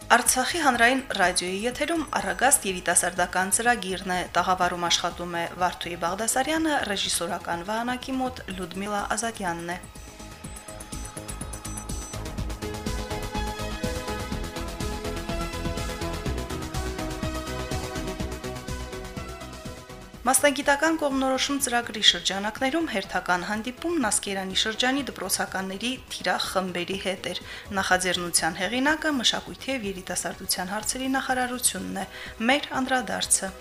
Արցախի հանրային ռադիոյի եթերում առագաստ երիտասարդական ծրագիրն է, տաղավարում աշխատում է Վարդուհի Բաղդասարյանը, ռեժիսորական վահանակի մոտ Լյուդմիլա Ազատյանն է։ Մասնագիտական կողմնորոշում ծրագրի շրջանակներում հերթական հանդիպումն Ասկերանի շրջանի դպրոցականների թիրախ խմբերի հետ էր։ Նախաձեռնության հեղինակը Մշակույթի և երիտասարդության հարցերի նախարարությունն է։ Մեր անդրադարձը։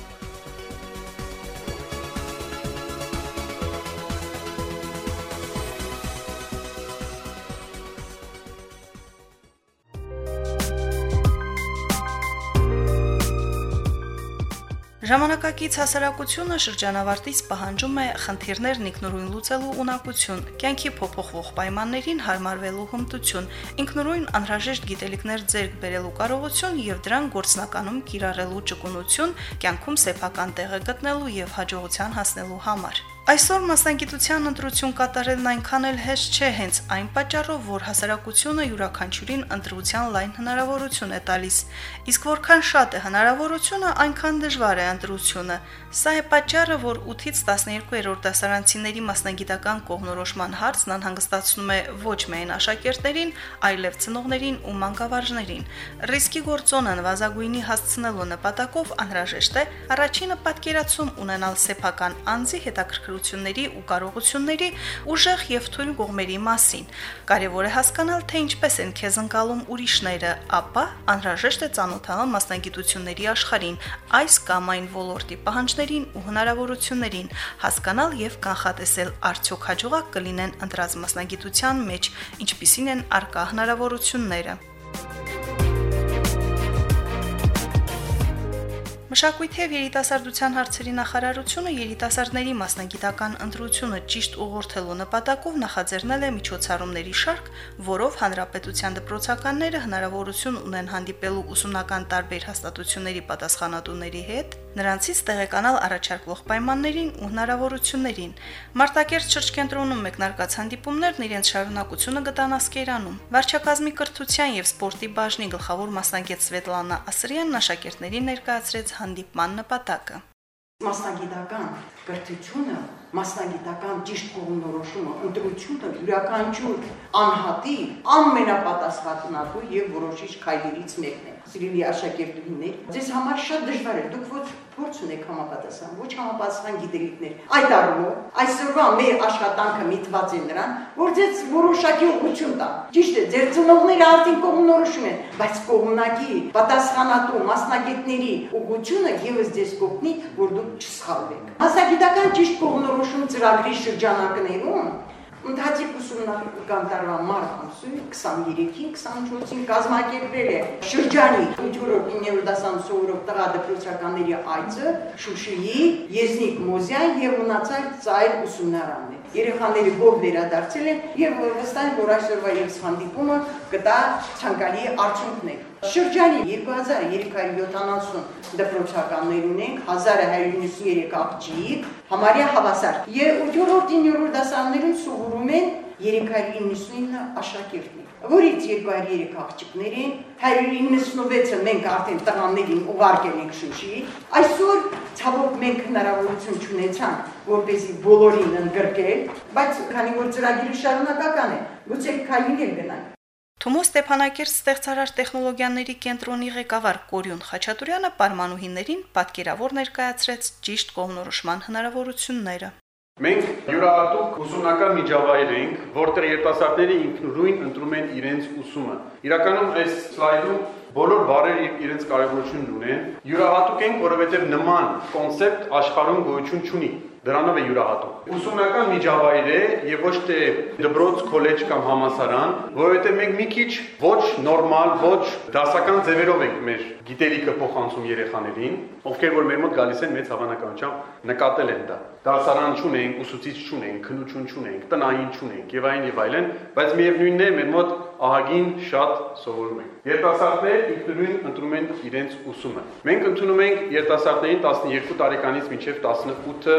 Ժամանակակից հասարակությունը շրջանավարտից պահանջում է խնդիրներն ինքնուրույն լուծելու ունակություն, կյանքի փոփոխվող պայմաններին հարմարվելու հմտություն, ինքնուրույն անհրաժեշտ գիտելիքներ ձեռք բերելու կարողություն եւ դրան գործնականում կիրառելու ճկունություն, կյանքում սեփական տեղը գտնելու եւ հաջողության հասնելու համար։ Այսօր մասնագիտության ընտրություն կատարելն այնքան էլ հեշտ չէ հենց այն պատճառով, որ հասարակությունը յուրաքանչյուրին ընտրության լայն հնարավորություն է տալիս, իսկ որքան շատ է հնարավորությունը, այնքան դժվար է ընտրությունը։ Սա է պատճառը, որ 8-ից 12-րդ դասարանցիների մասնագիտական կողմնորոշման հարցն անհանգստացնում է ոչ միայն աշակերտներին, այլև ծնողներին ու մանկավարժներին։ Ռիսկի գործոնը նվազագույնի հասցնելու նպատակով անհրաժեշտ է առաջինը պատկերացում ունենալ սեփական անձի հետաքրքրությունների ու կարողությունների ուժեղ եւ թույլ կողմերի մասին։ Կարևոր է հասկանալ, թե ինչպես են քեզ ընկալում ուրիշները, ապա անհրաժեշտ է ծանոթանալ մասնագիտությունների աշխարհին, այս կամ այն ոլորտի պահանջներին ու հնարավորություններին, հասկանալ եւ կանխատեսել արդյոք հաջողակ կլինեն ընտրած մասնագիտության մեջ, ինչպիսին են առկա հնարավորությունները։ Մշակույթի և երիտասարդության հարցերի նախարարությունը երիտասարդների մասնագիտական ընտրությունը ճիշտ ուղղորդելու նպատակով նախաձեռնել է միջոցառումների շարք, որով հանրապետության դպրոցականները հնարավորություն ունեն հանդիպելու ուսումնական տարբեր հաստատությունների պատասխանատուների հետ, նրանցից տեղեկանալ առաջարկվող պայմաններին ու հնարավորություններին։ Մարտակերտ շրջկենտրոնում մեկնարկած հանդիպումներն իրենց շարունակությունը գտան Ասկերանում։ Վարչակազմի կրթության և սպորտի բաժնի գլխավոր մասնագետ Սվետլանա Ասրյանն աշակերտներին ներկայացրեց հանդիպման նպատակը։ Մասնագիտական կրթությունը, մասնագիտական ճիշտ կողմնորոշումը, ընտրությունը յուրաքանչյուր անհատի ամենապատասխանատու եւ որոշիչ քայլերից մեկն է։ Սիրելի աշակերտուհիներ, ձեզ համար շատ դժվար է, դուք ոչ փորձ ունեք համապատասխան, ոչ համապատասխան գիտելիքներ։ Այդ առումով այսօրվա մեր աշխատանքը միտված է նրան, որ ձեզ որոշակի ուղղություն տա։ Ճիշտ է, ձեր ծնողները արդեն կողմնորոշում են, բայց կողմնակի պատասխանատու մասնագետների ուղղությունը եւս ձեզ կօգնի, որ դուք չսխալվեք։ Մասնագիտական ճիշտ կողմնորոշում ծրագրի շրջանակներում Ընթացիկ ուսումնական տարվա մարտ ամսին 23-ին 24-ին կազմակերպվել է շրջանի 8-րդ 9-րդ դասարան սովորող տղա դպրոցականների այցը Շուշիի Եզնիկ Մոզյան եւ մնացած ծայր ուսումնարանն է։ Երեխաները գոհ վերադարձել են եւ վստահ եմ, որ այսօրվա եւս հանդիպումը կտա ցանկալի արդյունքներ։ Շրջանի 2370 դպրոցականներ ունենք, 1193 աղջիկ, համարյա հավասար։ Եւ 8-րդ 9-րդ դասարաններում սովորում են 399 աշակերտներ, որից 203 աղջիկներ են, 196-ը մենք արդեն տղաներին ուղարկել ենք Շուշի։ Այսօր ցավոք մենք հնարավորություն չունեցանք, որպեսզի բոլորին ընդգրկել, բայց քանի որ ծրագիրը շարունակական է, գուցե քայլին գնանք։ Թումո Ստեփանակերտ ստեղծարար տեխնոլոգիաների կենտրոնի ղեկավար Կորյուն Խաչատուրյանը պարմանուհիներին պատկերավոր ներկայացրեց ճիշտ կողմնորոշման հնարավորությունները։ Մենք յուրահատուկ ուսումնական միջավայր ենք, որտեղ երիտասարդները ինքնուրույն ընտրում են իրենց ուսումը։ Իրականում այս սլայդում բոլոր բառերը իրենց կարևորությունն ունեն։ Յուրահատուկ ենք, որովհետև նման կոնցեպտ աշխարհում գոյություն չունի։ Դրանով է յուրահատուկ։ Ուսումնական միջավայր է եւ ոչ թե դպրոց, քոլեջ կամ համալսարան, որովհետեւ մենք մի քիչ ոչ նորմալ, ոչ դասական ձևերով ենք մեր գիտելիքը փոխանցում երեխաներին, ովքեր որ մեր մոտ գալիս են մեծ հավանականությամբ նկատել են դա։ Դասարան չունենք, ուսուցիչ չունենք, քննություն չունենք, տնային չունենք եւ այլն, բայց միևնույնն է մեր մոտ ահագին շատ սովորում ենք։ Երիտասարդներ ինքնուրույն ընտրում են իրենց ուսումը։ Մենք ընդունում ենք երիտասարդներին 12 տարեկանից մինչև 18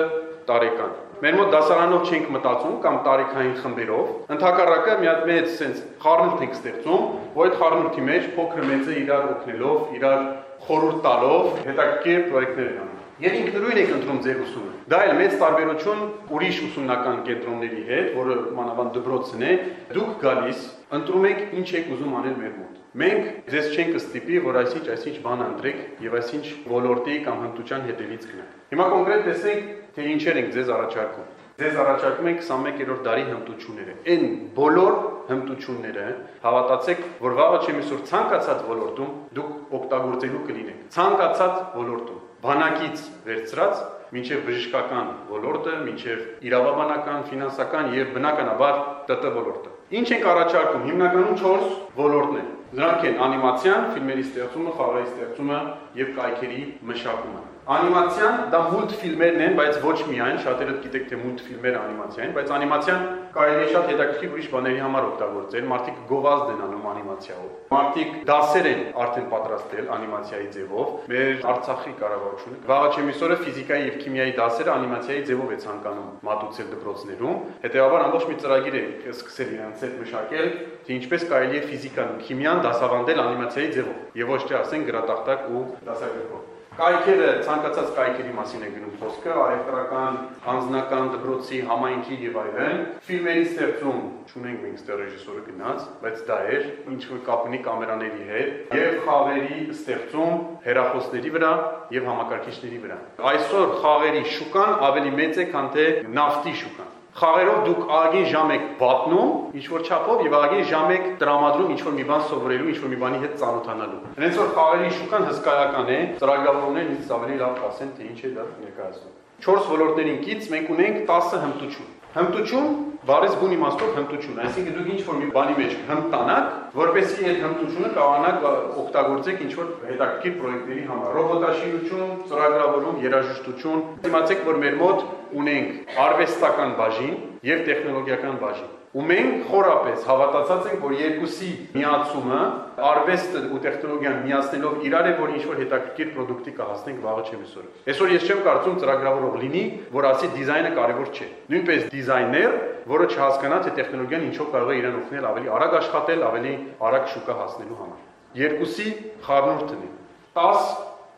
տարեկան։ Մեր մոտ դասարանով չենք մտածում կամ տարիքային խմբերով, ընդհակառակը մի հատ մեծ sense խառնուրդ ենք ստեղծում, որ այդ խառնուրդի մեջ փոքր մեծը իրար օգնելով, իրար խորհուրդ տալով հետաքրքիր պրոյեկտներ են անում։ Եվ ինքնուրույն եք ընտրում ձեր ուսումը։ Դա էլ մեծ տարբերություն ուրիշ ուսումնական կենտրոնների հետ, որը մանավանդ դպրոցն է, դուք գալիս ընտրում եք ինչ եք ուզում անել մեր մոտ։ Մենք ձեզ չենք ստիպի, որ այսինչ բան ընտրեք եւ այսինչ ոլորտի կամ հմտության հետևից գնաք։ Հիմա կոնկրետ տեսնենք, թե ինչեր ենք ձեզ առաջարկում։ Ձեզ առաջարկում ենք 21-րդ դարի հմտությունները։ Այն բոլոր հմտությունները, հավատացեք, որ վաղը չեմ այսօր ցանկացած ոլորտում դուք օգտագործելու կլինեք։ Ցանկացած ոլորտում, բանակից վերցրած մինչև բժշկական ոլորտը, մինչև իրավաբանական, ֆինանսական եւ բնականաբար ՏՏ ոլորտը։ Ինչ ենք առաջարկում, հիմնականում 4 ոլորտներ։ Դրանք են անիմացիան, ֆիլմերի ստեղծումը, խաղերի ստեղծումը եւ կայքերի մշակումը։ Անիմացիան դա մուլտֆիլմերն են, բայց ոչ միայն, շատերը գիտեք թե մուլտֆիլմերը անիմացիա են, բայց անիմացիան կարելի է շատ հետաքրքիր ուրիշ բաների համար օգտագործել, մարդիկ գովազդ են անում անիմացիայով։ Մարդիկ դասեր են արդեն պատրաստել անիմացիայի ձևով։ Մեր Արցախի կառավարությունը վաղը չեմ իսօրը ֆիզիկայի եւ քիմիայի դասերը անիմացիայի ձևով է ցանկանում մատուցել դպրոցներում։ Հետեւաբար ամբողջ մի ծրագիր է սկսել իրենց հետ մշակել, թե ինչպես կարելի է ֆիզիկան ու քիմիան դասավանդել անիմացիայի ձևով եւ ոչ թե ասեն գրատախտակ ու դասագրքով։ Կայքերը, ցանկացած կայքերի մասին է գնում խոսքը, առևտրական, անձնական, դպրոցի, համայնքի եւ այլն։ Ֆիլմերի ստեղծում չունենք մենք ստեղ ռեժիսորը գնաց, բայց դա էր, ինչ որ կապ ունի կամերաների հետ, եւ խաղերի ստեղծում հեռախոսների վրա եւ համակարգիչների վրա։ Այսօր խաղերի շուկան ավելի մեծ է, քան թե նավթի շուկան։ Խաղերով դուք ագին ժամ եք վատնում, ինչ որ չափով եւ ագին ժամ եք տրամադրում ինչ որ մի բան սովորելու, ինչ որ մի բանի հետ ծանոթանալու։ Հենց որ խաղերի շուկան հսկայական է, ծրագրավորումներն ինձ ավելի լավ ասեն, թե ինչ է դա ներկայացնում։ 4 ոլորտներին կից մենք ունենք 10 հմտություն։ Հմտություն, բառից բուն իմաստով հմտություն, այսինքն դուք ինչ որ մի բանի մեջ հմտանաք, որպեսզի այդ հմտությունը կարողանաք օգտագործեք ինչ որ հետաքրքիր պրոյեկտների համար։ Ռոբոտաշինություն, ծրագրավորում, երաժշտություն։ Իմացեք, որ մեր մոտ ունենք արվեստական բաժին եւ տեխնոլոգիական բաժին։ Ու մենք խորապես հավատացած ենք, որ երկուսի միացումը, արվեստը ու տեխնոլոգիան միացնելով իրար է, որ ինչ-որ հետաքրքիր պրոդուկտի կհասնենք վաղը չեմ իսօր։ Այսօր ես չեմ կարծում ծրագրավորող լինի, որ ասի դիզայնը կարևոր չէ։ Նույնպես դիզայներ, որը չհասկանա, թե տեխնոլոգիան ինչով կարող է իրեն օգնել ավելի արագ աշխատել, ավելի արագ շուկա հասնելու համար։ Երկուսի խառնուրդն է 10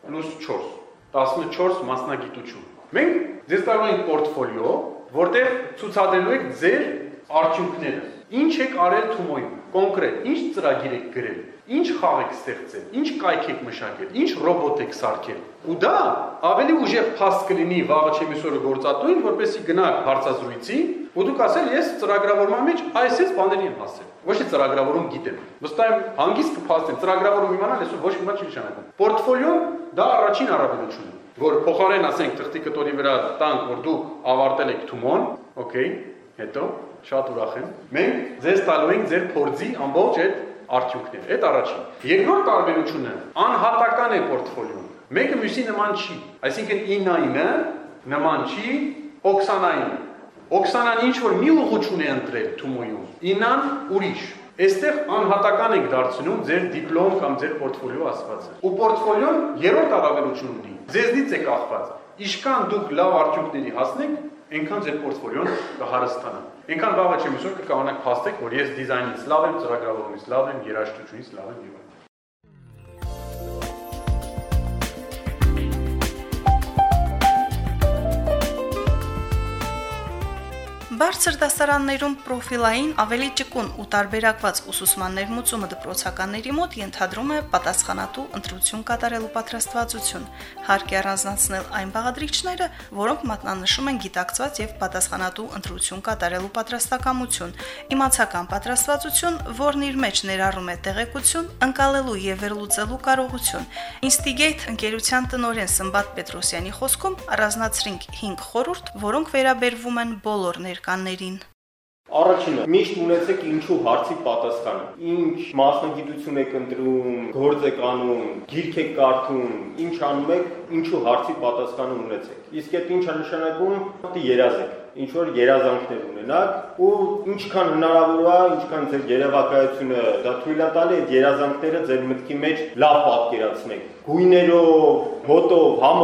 + 4, 14 մասնագիտություն։ Մենք ձեզ տալու ենք պորտֆոլիո, որտեղ ցուցադրելու եք ձեր արդյունքները։ Ինչ եք արել Թումոյում, կոնկրետ, ինչ ծրագիր եք գրել, ինչ խաղ եք ստեղծել, ինչ կայք եք մշակել, ինչ ռոբոտ եք սարքել։ Ու դա ավելի ուժեղ փաստ կլինի վաղը չեմ իսօրը գործատուին, որպեսզի գնաք հարցազրույցի, ու դուք ասել ես ծրագրավորման մեջ այսպես բաների եմ հասել։ Ոչ թե ծրագրավորում գիտեմ։ Վստահ եմ հանգիստ կփաստեմ, ծրագրավորում իմանալ այսօր ոչ մի բան չի նշանակում։ Պորտֆոլիոն դա առաջին առավելությունն է, որ փոխարեն ասենք թղթի կտորի վրա տանք, որ դուք ավարտել եք Թումոն, օքեյ, հետո շատ ուրախ եմ։ Մենք ձեզ տալու ենք ձեր փորձի ամբողջ այդ արդյունքները։ Այդ առաջին։ Երկրորդ տարբերությունը անհատական է պորտֆոլիոն։ Մեկը մյուսի նման չի։ Այսինքն 9-ը նման չի Օքսանային։ Օքսանան ինչ որ մի ուղղություն է ընտրել Թումոյում, 9-ն ուրիշ։ Այստեղ անհատական եք դարձնում ձեր դիպլոմ կամ ձեր պորտֆոլիո ասվածը։ Ու պորտֆոլիոն երրորդ առավելություն ունի։ Ձեզնից է կախված։ Ինչքան դուք լավ արդյունքների հասնեք, այնքան ձեր պորտֆոլիոն կհարստանա։ Այնքան վաղը չեմ իսօր կկարողանաք փաստեք, որ ես դիզայնից լավ եմ, ծրագրավորումից լավ եմ, երաժշտությունից լավ եմ եւ այլն։ Բարձր դասարաններում պրոֆիլային ավելի ճկուն ու տարբերակված ուսուցման ներմուծումը դպրոցականների մոտ ենթադրում է պատասխանատու ընտրություն կատարելու պատրաստվածություն, հարկ է առանձնացնել այն բաղադրիչները, որոնք մատնանշում են գիտակցված եւ պատասխանատու ընտրություն կատարելու պատրաստակամություն, իմացական պատրաստվածություն, որն իր մեջ ներառում է տեղեկություն, ընկալելու եւ վերլուծելու կարողություն։ Instigate ընկերության տնօրեն Սմբատ Պետրոսյանի խոսքում առանձնացրինք 5 խորհուրդ, որոնք վերաբերվում են բոլոր կաններին։ Առաջինը, միշտ ունեցեք ինչու հարցի պատասխանը։ Ինչ մասնագիտություն եք ընտրում, գործ եք անում, գիրք եք կարդում, ինչ անում եք, ինչու հարցի պատասխանը ունեցեք։ Իսկ այդ ինչ է նշանակում, դի երազեք, ինչ որ երազանքներ ունենաք ու ինչքան հնարավոր է, ինչքան ձեր երևակայությունը դա թույլ է տալի, այդ երազանքները ձեր մտքի մեջ լավ պատկերացնեք։ Գույներով, հոտով, համով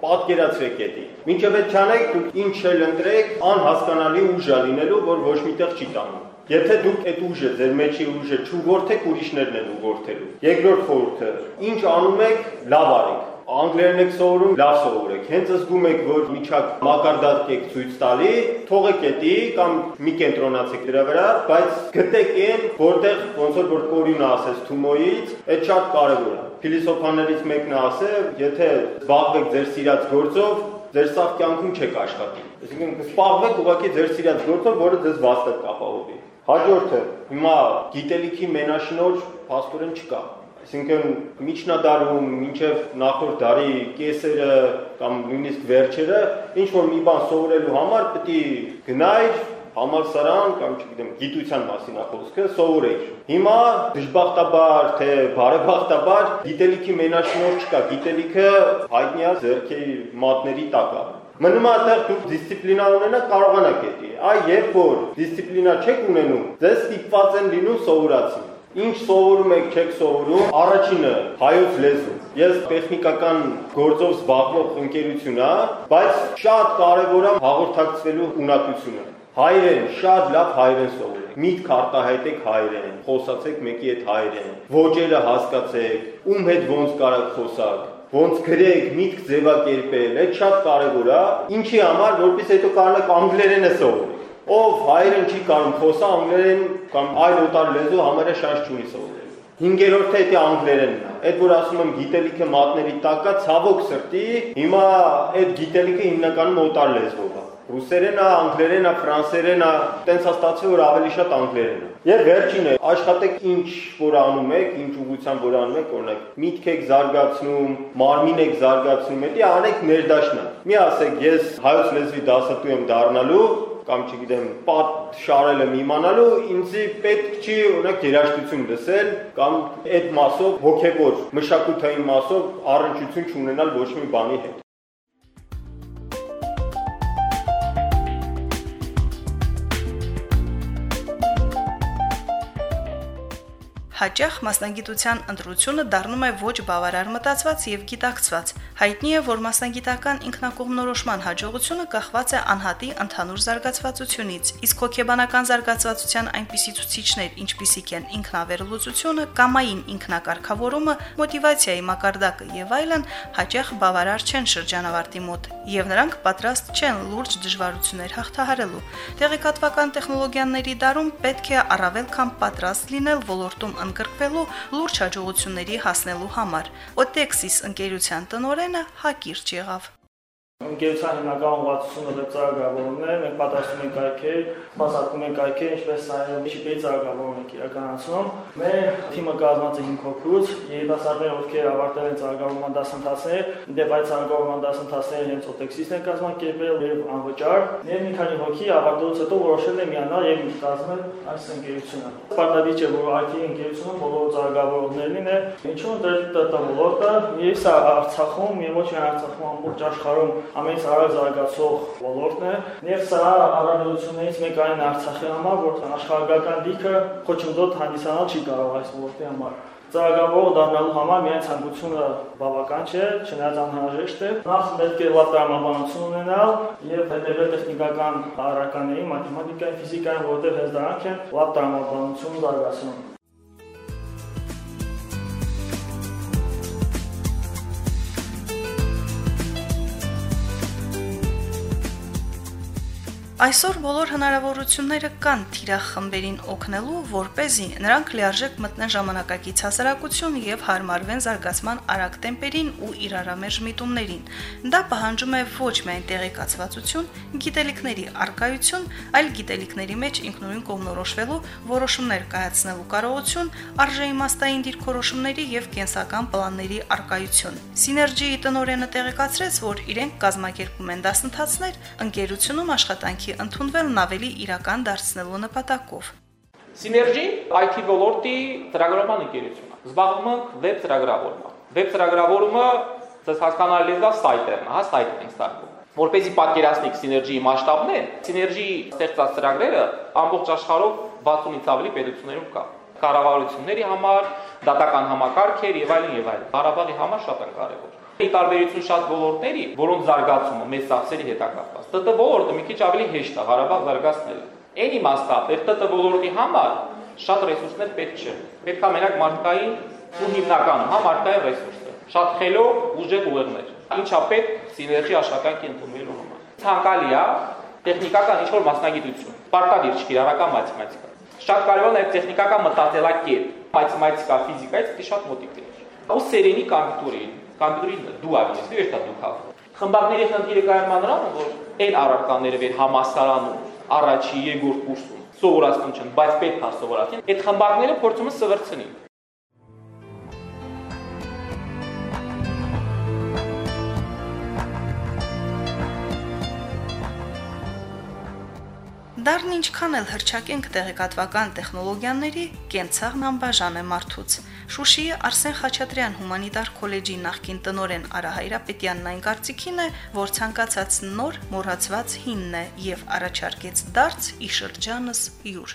պատկերացրեք էդի։ Մինչև այդ չանեք, դուք ինչ էլ ընտրեք, անհասկանալի ուժ է լինելու, որ ոչ միտեղ չի տանում։ Եթե դուք այդ ուժը, ձեր մեջի ուժը չուղղորդեք, ուրիշներն են ուղղորդելու։ Երկրորդ խորհուրդը, ինչ անում եք, լավ արեք։ Անգլերեն եք սովորում, լավ սովորեք։ Հենց զգում եք, որ միջակ մակարդակ եք ցույց տալի, թողեք էդի կամ մի կենտրոնացեք դրա վրա, բայց գտեք այն, որտեղ ոնց որ կորյունը ասես Թումոյից, այդ շատ կարևոր է։ Փիլիսոփաներից մեկն է ասել, եթե զբաղվեք ձեր սիրած գործով, ձեր սաղ կյանքում չեք աշխատի։ Այսինքն զբաղվեք ուղղակի ձեր սիրած գործով, որը ձեզ վաստակ կապահովի։ Հաջորդը, հիմա գիտելիքի մենաշնորհ փաստորեն չկա։ Այսինքն միջնադարում մինչև նախորդ դարի կեսերը կամ նույնիսկ վերջերը ինչ որ մի բան սովորելու համար պետք է գնայր համալսարան կամ չգիտեմ գիտության մասին խոսքը սովորեիր։ Հիմա դժբախտաբար թե բարեբախտաբար գիտելիքի մենաշնորհ չկա, գիտելիքը հայտնի է ձեռքի մատների տակ է։ Մնում է այդտեղ դուք դիսցիպլինա ունենաք կարողանաք էդի։ Այ երբ որ դիսցիպլինա չեք ունենում, ձեզ ստիպված են լինում սովորացին։ Ինչ սովորում եք, չեք սովորում, առաջինը հայոց լեզու։ Ես տեխնիկական գործով զբաղվող ընկերություն է, բայց շատ կարևոր է հաղորդակցվելու ունակությունը։ Հայերեն, շատ լավ հայերեն սովորեք։ Միտք արտահայտեք հայերեն, խոսացեք մեկի հետ հայերեն, ոճերը հասկացեք, ում հետ ոնց կարաք խոսակ, ոնց գրեք, միտք ձևակերպել, այդ շատ կարևոր է։ Ինչի համար, որպես հետո կարողանաք անգլերենը սովորել։ Ով հայերեն չի կարող խոսա, անգլերեն կամ այլ օտար լեզու համարը շանս չունի սովորել։ Հինգերորդը դա անգլերենն է։ Այդ որ ասում եմ գիտելիքը մատների տակ է, ցավոք սրտի, հիմա այդ գիտելիքը հիմնականում օտար լեզվով է։ Ռուսերենը, անգլերենը, ֆրանսերենը, տենց է ստացվում, որ ավելի շատ անգլերենը։ Եվ վերջինը, աշխատեք ինչ որ անում եք, ինչ ուղղությամբ որ անում եք, օրինակ, միտք եք զարգացնում, մարմին եք զարգացնում, դա անեք ներդաշնակ։ Մի ասեք, ես հայոց լեզվի դասատու եմ դառնալու, կամ չգիտեմ, պատ շարել եմ իմանալու, ինձի պետք չի օրինակ երաժշտություն լսել կամ այդ մասով հոգևոր մշակութային մասով առնչություն չունենալ ոչ մի բանի հետ։ Հաճախ մասնագիտության ընտրությունը դառնում է ոչ բավարար մտածված եւ գիտակցված։ Հայտնի է, որ մասնագիտական ինքնակողմնորոշման հաջողությունը կախված է անհատի ընդհանուր զարգացվածությունից, իսկ հոգեբանական զարգացվածության այնպիսի ցուցիչներ, ինչպիսիք են ինքնավերլուծությունը, կամային ինքնակարգավորումը, մոտիվացիայի մակարդակը եւ այլն, հաճախ բավարար չեն շրջանավարտի մոտ, եւ նրանք պատրաստ չեն լուրջ դժվարություններ հաղթահարելու։ Տեղեկատվական տեխնոլոգիաների դարում պետք է առավել քան պատրաստ լինել ոլորտում ընկրկվելու լուրջ հաջողությունների հասնելու համար։ Օտեքսիս ընկերության տնօրենը հակիրճ եղավ։ Ընկերության հիմնական ուղղվածությունը վեբծառայողությունն է, մենք պատրաստում ենք կայքեր, սպասարկում ենք կայքեր, ինչպես նաև շիպերի ծառայողություն ենք իրականացնում։ Մեր թիմը կազմված է 5 հոգուց, երիտասարդներ, ովքեր ավարտել են ծառայողական դասընթացներ, դեպ այդ ծառայողական դասընթացները հենց օտեքսիսն է կազմակերպել եւ անվճար, եւ մի քանի հոգի ավարտելուց հետո որոշել է միանալ եւ կազմել այս ընկերությունը։ Պարտադիր չէ, որ IT ընկերությունը բոլոր ծառայողներն է, ինչու՞ դեռ ոլորտը, եւ սա Արցախում եւ ոչ միայն Արցախում, ամբողջ աշխարհում ամենից արագ զարգացող ոլորտն է, եւ սա առավելություններից մեկն այն Արցախի համար, որ աշխարհական դիրքը խոչընդոտ հանդիսանալ չի կարող այս ոլորտի համար։ Ծառայողը դառնալու համար միայն ցանկությունը բավական չէ, չնայած անհրաժեշտ է։ Նախ պետք է լավ տրամաբանություն ունենալ եւ հետեւել տեխնիկական առարկաների, մաթեմատիկայի, ֆիզիկայի, որտեղ հենց դրանք են լավ տրամաբանություն զարգացնում։ Այսօր բոլոր հնարավորությունները կան թիրախմբերին օգնելու, որպեսզի նրանք լիարժեք մտնեն ժամանակակից հասարակություն եւ հարմարվեն զարգացման արագ տեմպերին ու իրարամերժ միտումներին։ Դա պահանջում է ոչ միայն տեղեկացվածություն, գիտելիքների առկայություն, այլ գիտելիքների մեջ ինքնուրույն կողմնորոշվելու, որոշումներ կայացնելու կարողություն, արժեիմաստային դիրքորոշումների եւ կենսական պլանների առկայություն։ Սիներգիի տնօրենը տեղեկացրեց, որ իրենք կազմակերպում են դասընթացներ ընկերությունում աշխատանքի ընդունվելն ավելի իրական դարձնելու նպատակով։ Սիներգին IT ոլորտի ծրագրավորման ընկերություն է։ Զբաղվում ենք վեբ ծրագրավորմամբ։ Վեբ ծրագրավորումը ցած հասկանալի է սայթերն, հա, սայթն ենք ստեղծում։ Որպեսզի պատկերացնեք Սիներգիի մասշտաբներ, Սիներգիի ստեղծած ծրագրերը ամբողջ աշխարհով 60-ից ավելի պետություններում կա։ Կառավարությունների համար, դատական համակարգեր եւ այլն եւ այլն։ Ղարաբաղի համար շատ են կարեւոր։ Ի տարբերություն շատ ոլորտների, որոնց զարգացումը մեծ ծախսերի հետ է կապված, ՏՏ ոլորտը մի քիչ ավելի հեշտ է Ղարաբաղ զարգացնելը։ Այն իմաստով, որ ՏՏ ոլորտի համար շատ ռեսուրսներ պետք չէ։ Պետք է մենակ մարդկային ու հիմնականում մարդկային ռեսուրսներ, շատ խելոք, ուժեղ ուղեղներ։ Ինչա պետք սիներգի աշխատանքի ընդունելու համար։ Ցանկալի է տեխնիկական ինչ-որ մասնագիտություն, պարտադիր չէ կիրառական մաթեմատիկա։ Շատ կարևոր է նաև տեխնիկական մտածելակերպ, մաթեմատիկա, ֆիզիկայից պետք է շատ մոտիկ լինել։ Ու սերենի կամպյուտերի դու արվես, ոչ թե դու քավ։ Խմբակների խնդիրը կայանում նրանում, որ այն առարկաները վեր համասարանում առաջի երկրորդ կուրսում սովորացնում չեն, բայց պետք է սովորացին, այդ խմբակները փորձում են սվրցնին։ Դառն ինչքան էլ հրճակենք տեղեկատվական տեխնոլոգիաների, կենցաղն անբաժան է մարդուց։ Շուշիի Արսեն Խաչատրյան հումանիտար քոլեջի նախկին տնօրեն Արա Հայրապետյանն այն կարծիքին է, որ ցանկացած նոր մոռացված հինն է եւ առաջարկեց դարձ ի շրջանս յուր։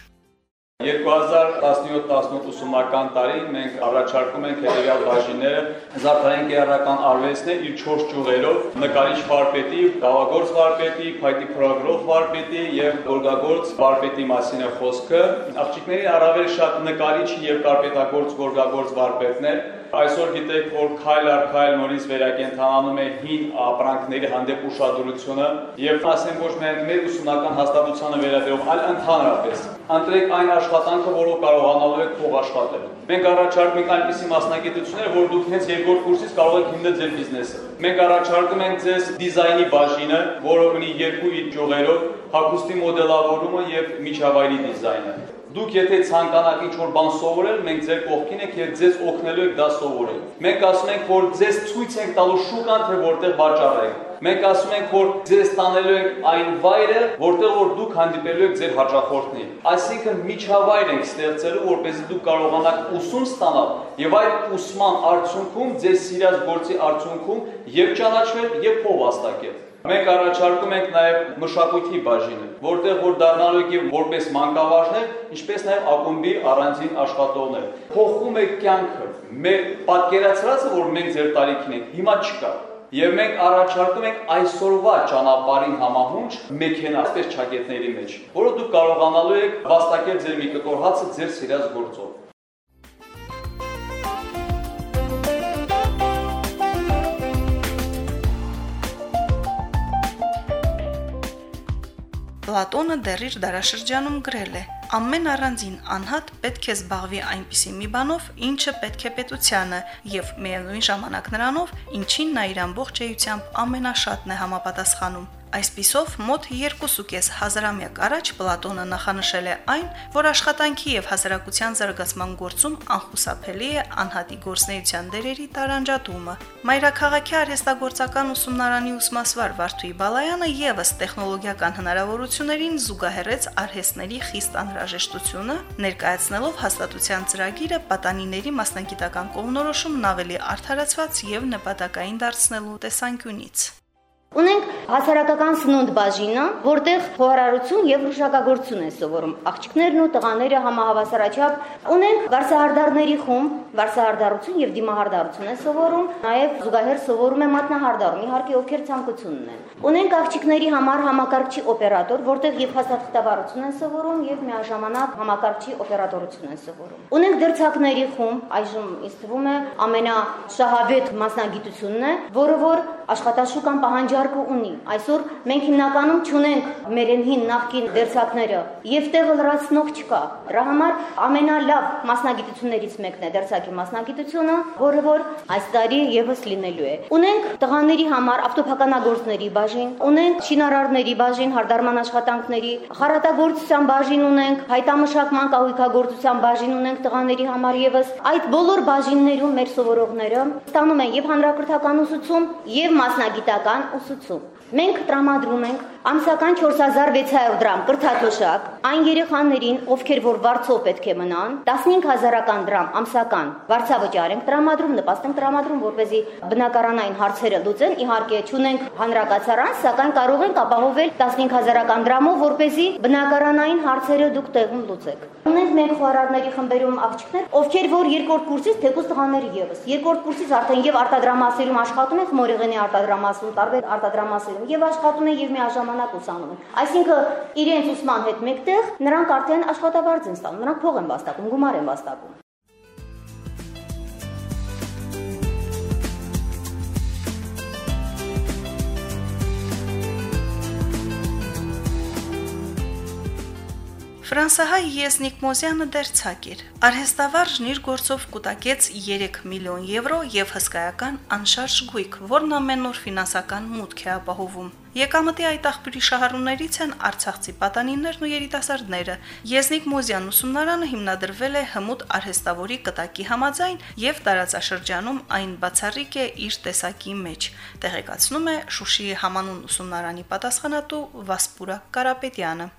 2017-18 ուսումնական տարին մենք առաջարկում ենք հետևյալ բաժինները զարդարային կիրառական արվեստն է իր 4 ճյուղերով՝ նկարիչ վարպետի, կավագործ վարպետի, փայտի փորագրող վարպետի եւ գորգագործ վարպետի մասին է խոսքը։ Աղջիկների առավել շատ նկարիչ եւ կարպետագործ գորգագործ վարպետն է։ Այսօր գիտեք, որ քայլ առ քայլ նորից վերակենդանանում է հին ապրանքների հանդեպ ուշադրությունը եւ ասեմ ոչ միայն մեր ուսումնական հաստատությանը վերաբերող, այլ ընդհանրապես ընտրեք այն աշխատանքը, որով կարողանալու եք փող աշխատել։ Մենք առաջարկում ենք այնպիսի մասնագիտություններ, որ դուք հենց երկրորդ կուրսից կարող եք հիմնել ձեր բիզնեսը։ Մենք առաջարկում ենք ձեզ դիզայնի բաժինը, որը ունի 2 ճյուղերով՝ հագուստի մոդելավորումը եւ միջավայրի դիզայնը։ Դուք եթե ցանկանաք ինչ-որ բան սովորել, մենք ձեր կողքին ենք եւ ձեզ օգնելու ենք դա սովորել։ Մենք ասում ենք, որ ձեզ ցույց ենք տալու շուկան, թե որտեղ վաճառեք։ Մենք ասում ենք, որ ձեզ տանելու ենք այն վայրը, որտեղ որ դուք հանդիպելու եք ձեր հաճախորդներին։ Այսինքն միջավայր ենք ստեղծելու, որպեսզի դուք կարողանաք ուսում ստանալ եւ այդ ուսման արդյունքում ձեր սիրած գործի արդյունքում եւ ճանաչվել եւ փող վաստակել։ Մենք առաջարկում ենք նաև մշակույթի բաժինը, որտեղ որ դառնալու եք որպես մանկավարժներ, ինչպես նաև ակումբի առանձին աշխատողներ։ Փոխում է կյանքը։ Մեր պատկերացրածը, որ մենք ձեր տարիքին ենք, հիմա չկա։ Եվ մենք առաջարկում ենք այսօրվա ճանապարհին համահունչ մեքենա, այսպես ճակետների մեջ, որը դուք կարողանալու եք վաստակել ձեր մի կտոր հացը ձեր սիրած գործով։ Պլատոնը դեռ իր դարաշրջանում գրել է. ամեն առանձին անհատ պետք է զբաղվի այնպիսի մի բանով, ինչը պետք է պետությանը, եւ միևնույն ժամանակ նրանով, ինչին նա իր ամբողջ էությամբ ամենաշատն է համապատասխանում։ Այսպիսով, մոտ 2.5 հազարամյակ առաջ Պլատոնը նախանշել է այն, որ աշխատանքի եւ հասարակության զարգացման գործում անխուսափելի է անհատի գործնեության դերերի տարանջատումը։ Մայրաքաղաքի արհեստագործական ուսումնարանի ուսմասվար Վարդուհի Բալայանը եւս տեխնոլոգիական հնարավորություններին զուգահեռեց արհեստների խիստ անհրաժեշտությունը, ներկայացնելով հաստատության ծրագիրը պատանիների մասնագիտական կողմնորոշումն ավելի արդարացված եւ նպատակային դարձնելու տեսանկյունից։ Ունենք հասարակական սնունդ բաժինը, որտեղ խոհարարություն եւ հրուշակագործություն է սովորում աղջիկներն ու տղաները համահավասարաչափ։ Ունենք վարսահարդարների խումբ, վարսահարդարություն եւ դիմահարդարություն է սովորում, նաեւ զուգահեռ սովորում է մատնահարդարում, իհարկե ովքեր ցանկությունն են։ Ունենք աղջիկների համար համակարգչի օպերատոր, որտեղ եւ հաստատղտավարություն են սովորում եւ միաժամանակ համակարգչի օպերատորություն են սովորում։ Ունենք դերձակների խումբ, այժմ ինձ թվում է ամենաշահավետ մասնագիտությունն է, որը որ աշխատաշուկան պահանջարկը ունի։ Այսօր մենք հիմնականում չունենք մերենհին նախկին դերձակները եւ տեղը լրացնող չկա։ Դրա համար ամենալավ մասնագիտություններից մեկն է դերձակի մասնագիտությունը, որը որ այս տարի եւս լինելու է։ Ունենք տղաների համար ավտոփականագործների բաժին, ունենք շինարարների բաժին, հարդարման աշխատանքների, խառատագործության բաժին ունենք, հայտամշակման կահույքագործության բաժին ունենք տղաների համար եւս։ Այդ բոլոր բաժիններում մեր սովորողները ստանում են եւ հանրակրթական ուսուցում եւ մասնագիտական ուսում ուսուցում։ Մենք տրամադրում ենք ամսական 4600 դրամ կրթաթոշակ այն երեխաներին, ովքեր որ վարձով պետք է մնան, 15000 դրամ ամսական վարձավճար ենք տրամադրում, նպաստ ենք տրամադրում, որպեսզի բնակարանային հարցերը լուծեն։ Իհարկե, չունենք հանրակացարան, սակայն կարող ենք ապահովել 15000 դրամով, որպեսզի բնակարանային հարցերը դուք տեղում լուծեք։ Ունենք մենք խոհարարների խմբերում աղջիկներ, ովքեր որ երկրորդ կուրսից թեկուզ տղաների եւս, երկրորդ կուրսից արդեն եւ արտադրամասերում աշխատում են, Մորեղենի արտադրամասում, տարբեր արտադրամասերում եւ աշխատում են եւ միաժամանակ ուսանում են։ Այսինքն իրենց ուսման հետ մեկտեղ նրանք արդեն աշխատավարձ են ստանում, նրանք փող են վաստակում, գումար են վաստակում։ Ֆրանսահայ Եզնիկ Մոզյանը դերձակ էր։ Արհեստավարժն իր գործով կուտակեց 3 միլիոն եվրո եւ հսկայական անշարժ գույք, որն ամեն օր ֆինանսական մուտք է ապահովում։ Եկամտի այդ աղբյուրի շահառուներից են արցախցի պատանիներն ու երիտասարդները։ Եզնիկ Մոզյան ուսումնարանը հիմնադրվել է հմուտ արհեստավորի կտակի համաձայն եւ տարածաշրջանում այն բացառիկ է իր տեսակի մեջ, տեղեկացնում է Շուշիի համանուն ուսումնարանի պատասխանատու Վասպուրակ Կարապետյանը։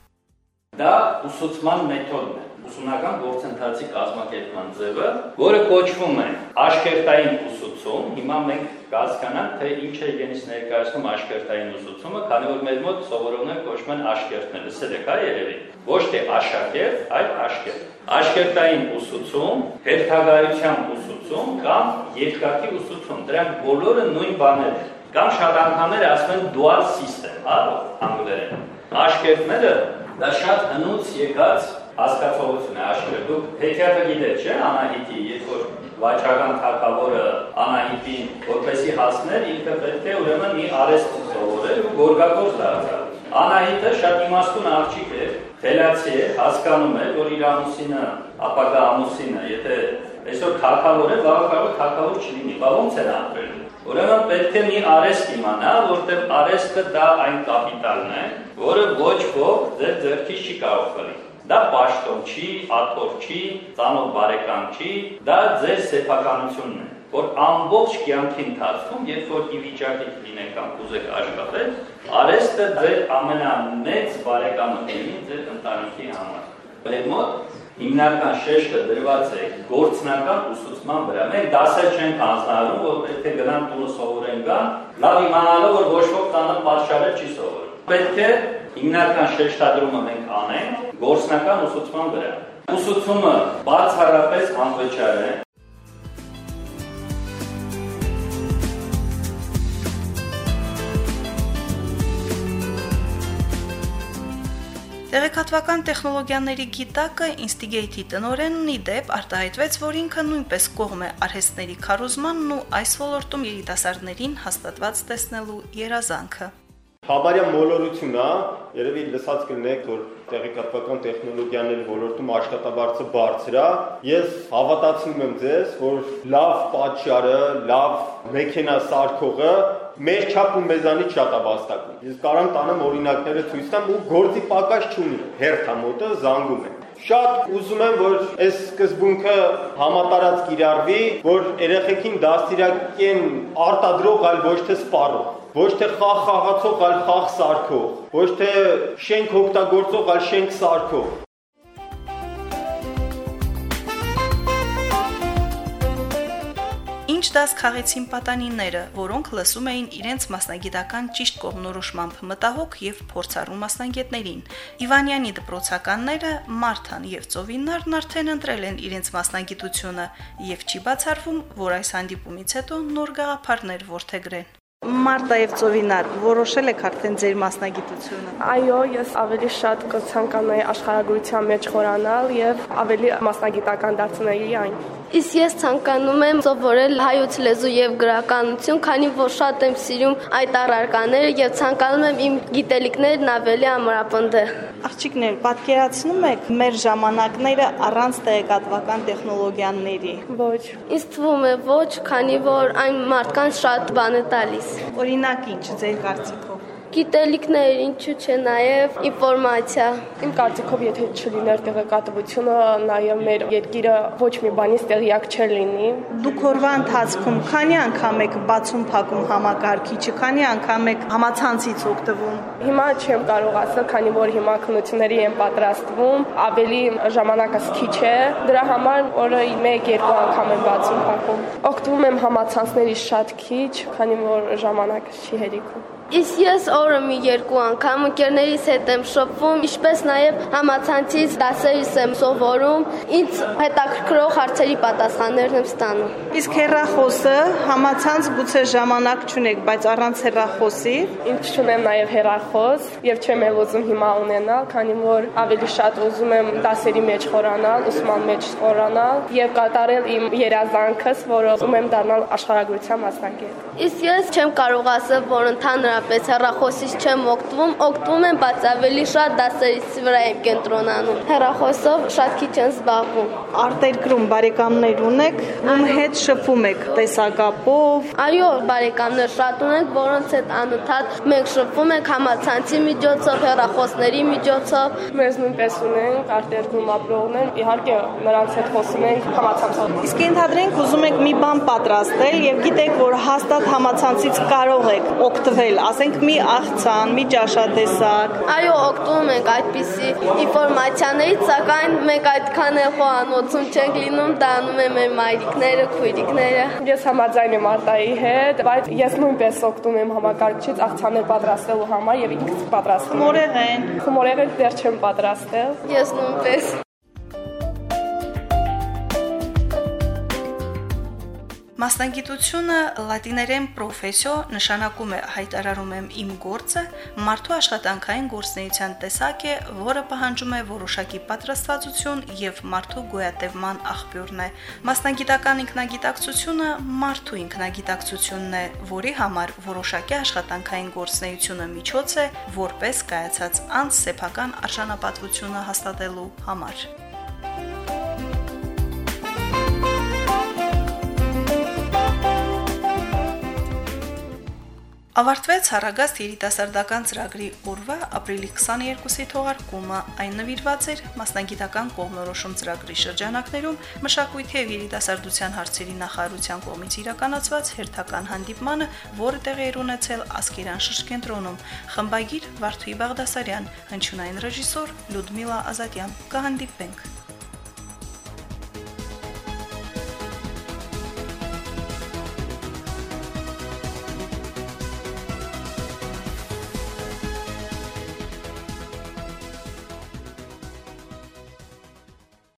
Դա ուսուցման մեթոդն է, ուսումնական գործընթացի կազմակերպման ձևը, որը կոչվում է աշկերտային ուսուցում։ Հիմա մենք կհասկանանք, թե ինչ է իրենից ներկայացնում աշկերտային ուսուցումը, քանի որ մեր մոտ սովորողները կոչվում են աշկերտներ, լսել եք, երևի։ Ոչ թե աշակերտ, այլ աշկերտ։ Աշկերտային ուսուցում, հերթագայության ուսուցում կամ երկակի ուսուցում, դրանք բոլորը նույն բաներ են։ Կամ շատ անգամներ ասում են dual system, անգլերեն։ Աշկերտները դա շատ հնուց եկած հասկացողություն է աշկերտ։ Դուք հեքիաթը գիտեք, չէ՞, Անահիտի, երբ որ վաճառական թագավորը Անահիտին որպեսի հասներ, ինքը պետք է ուրեմն մի արհեստ սովորել ու գորգագործ դարձավ։ Անահիտը շատ իմաստուն աղջիկ է, թելացի է, հասկանում է, որ իր ամուսինը, ապագա ամուսինը, եթե այսօր թագավոր է, վաղը կարող է թագավոր չլինի, բա ո՞նց են ապրել։ Ուրեմն պետք է մի արհեստ իմանա, որտեղ արհեստը դա այն կապիտալն է, որը ոչ ոք ձեր ձեռքից չի կարող կրի։ Դա պաշտոն չի, աթոռ չի, ծանոթ բարեկամ չի, դա ձեր սեփականությունն է, որ ամբողջ կյանքի ընթացքում, երբ որ ի վիճակի լինեք կամ կուզեք աշխատել, արհեստը ձեր ամենամեծ բարեկամը լինի ձեր ընտանիքի համար։ Մեր մոտ հիմնական շեշտը դրված է գործնական ուսուցման վրա։ Մենք դասեր չենք հանձնարարում, որ պետք է գնան տունը սովորեն գան, լավ իմանալով, որ ոչ ոք տանը պատշարել չի սովորում։ Պետք է հիմնական շեշտադրումը մենք անենք գործնական ուսուցման վրա։ Ուսուցումը բացառապես անվճար է։ Տեղեկատվական տեխնոլոգիաների գիտակը Instigate-ի տնօրենն ի դեպ արտահայտվեց, որ ինքը նույնպես կողմ է արհեստների քարոզմանն ու այս ոլորտում երիտասարդներին հաստատված տեսնելու երազանքը։ Համարյա մոլորություն է, երևի լսած կլինեք, որ տեղեկատվական տեխնոլոգիաների ոլորտում աշխատավարձը բարձր է։ Ես հավատացնում եմ ձեզ, որ լավ պատճառը, լավ մեքենա սարքողը մեր չափ ու մեզանից շատ է վաստակում։ Ես կարամ տանեմ օրինակները ցույց տամ ու գործի պակաս չունի։ Հերթամոտը զանգում է։ Շատ ուզում եմ, որ այս սկզբունքը համատարած կիրառվի, որ երեխեքին դաստիարակեն արտադրող, այլ ոչ թե սպառող, ոչ թե խաղ խաղացող, այլ խաղ սարքող, ոչ թե շենք օգտագործող, այլ շենք սարքող։ Ինչ դաս քաղեցին պատանիները, որոնք լսում էին իրենց մասնագիտական ճիշտ կողմնորոշմամբ մտահոգ եւ փորձառու մասնագետներին։ Իվանյանի դպրոցականները Մարթան եւ Ծովինարն արդեն ընտրել են իրենց մասնագիտությունը եւ չի բացառվում, որ այս հանդիպումից հետո նոր գաղափարներ որդեգրեն։ Մարտա եւ Ծովինար, որոշել եք արդեն ձեր մասնագիտությունը։ Այո, ես ավելի շատ կցանկանայի աշխարհագրության մեջ խորանալ եւ ավելի մասնագիտական դարձնել այն։ Իսկ ես ցանկանում եմ սովորել հայոց լեզու եւ գրականություն, քանի որ շատ եմ սիրում այդ առարկաները եւ ցանկանում եմ իմ գիտելիքներն ավելի ամրապնդել։ Աղջիկներ, պատկերացնում եք մեր ժամանակները առանց տեղեկատվական տեխնոլոգիաների։ Ոչ։ Ինձ թվում է ոչ, քանի որ այն մարդկանց շատ բան է տալիս։ Օրինակ ինչ ձեր կարծիքով։ գիտելիքներ, ինչու՞ չէ, նաև ինֆորմացիա։ Իմ կարծիքով, եթե չլիներ տեղեկատվությունը, նաև մեր երկիրը ոչ մի բանից տեղյակ չէր լինի։ Դուք օրվա ընթացքում քանի անգամ եք բացում փակում համակարգիչը, քանի անգամ եք համացանցից օգտվում։ Հիմա չեմ կարող ասել, քանի որ հիմա քննությունների եմ պատրաստվում, ավելի ժամանակս քիչ է, դրա համար օրը 1-2 անգամ եմ բացում փակում։ Օգտվում եմ համացանցներից շատ քիչ, քանի որ ժամանակը չի հերիքում։ Իսկ ես օրը մի 2 անգամ ընկերներիս հետ եմ շփվում, ինչպես նաև համացանցից դասերից եմ սովորում, ինձ հետաքրքրող հարցերի պատասխաններն եմ ստանում։ Իսկ հեռախոսը, համացանց գուցե ժամանակ չունեք, բայց առանց հեռախոսի։ Ինձ չունեմ նաև հեռախոս եւ չեմ էլ ուզում հիմա ունենալ, քանի որ ավելի շատ ուզում եմ դասերի մեջ խորանալ, ուսման մեջ խորանալ եւ կատարել իմ երազանքս, որը ուզում եմ դառնալ աշխարհագրության մասնագետ։ Իսկ ես չեմ կարող ասել, որ ընդհանրապես հեռախոսից չեմ օգտվում եմ, բայց ավելի շատ դասերից վրա եմ կենտրոնանում։ Հեռախոսով շատ քիչ եմ զբաղվում։ Արտերկրում բարեկամներ ունեք, ում հետ շփվում եք տեսակապով։ Այո, բարեկամներ շատ ունենք, որոնց հետ անընդհատ մենք շփվում ենք համացանցի միջոցով, հեռախոսների միջոցով։ Մեզ նույնպես ունենք արտերկրում ապրողներ, իհարկե նրանց հետ խոսում ենք համացանցով։ Իսկ ենթադրենք ուզում եք մի բան պատրաստել եւ գիտեք, որ հաստատ համացանցից կարող եք օգտվել, ասենք մի աղցան, մի ճաշատեսակ։ Այո, օգտվում ենք այդպիսի ինֆորմացիաներից, սակայն մենք այդքան էլ խոհանոցում չենք լինում, դա անում են մեր մայրիկները, քույրիկները։ Ես համաձայն եմ Արտայի հետ, բայց ես նույնպես օգտվում եմ համակարգչից աղցաններ պատրաստելու համար եւ ինքս պատրաստում եմ։ Խմորեղեն դեռ չեմ պատրաստել։ Ես նույնպես։ Մասնագիտությունը լատիներեն պրոֆեսիո նշանակում է հայտարարում եմ իմ գործը, մարդու աշխատանքային գործունեության տեսակ է, որը պահանջում է որոշակի պատրաստվածություն եւ մարդու գոյատևման աղբյուրն է։ Մասնագիտական ինքնագիտակցությունը մարդու ինքնագիտակցությունն է, որի համար որոշակի աշխատանքային գործունեությունը միջոց է, որպես կայացած անձ սեփական արժանապատվությունը հաստատելու համար։ Ավարտվեց Հարագաստ երիտասարդական ծրագրի օրվա ապրիլի 22-ի թողարկումը, այն նվիրված էր մասնագիտական կողմնորոշում ծրագրի շրջանակներում մշակույթի եւ երիտասարդության հարցերի նախարարության կողմից իրականացված հերթական հանդիպմանը, որը տեղի էր ունեցել Ասկերան շրջկենտրոնում։ Խմբագիր Վարդուհի Բաղդասարյան, հնչյունային ռեժիսոր Լյուդմիլա Ազատյան։ Կհանդիպենք։